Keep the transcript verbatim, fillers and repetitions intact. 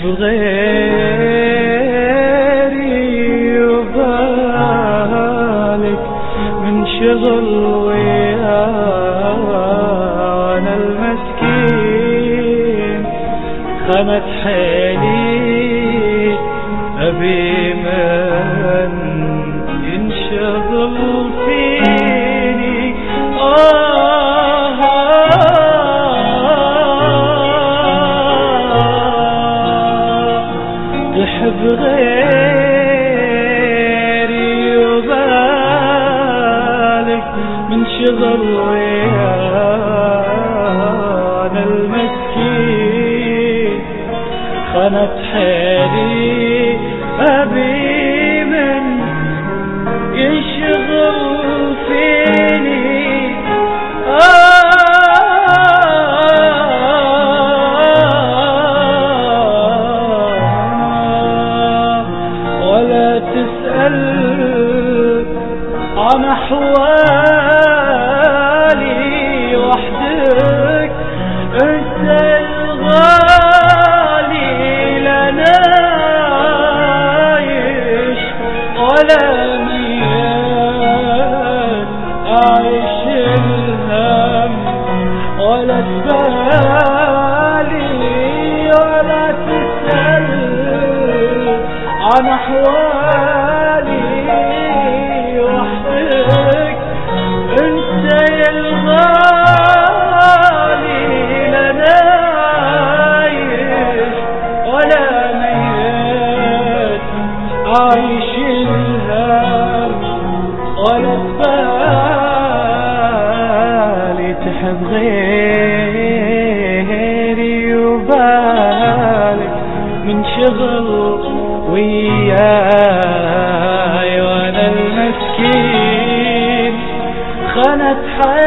غيري وبالك من شغل ويانا المسكين خانت حيلي أبي من ينشغل فيني آه تحب غيري وبالك من شغل ويانا المسكين خانت حيلي أبي من ينشغل فيني ولا تسأل عن أحوالي وحدك أنت الغالي لنا عايش ولا ميال أعيش الهم ولا تبالي ولا تسأل عن أحوالي وحدك أنت يا الغالي لنا عايش ولا ميت عايش الهم ولا تبالي تحب غيري وبالك من شغل وياي وانا المسكين خانت حياتي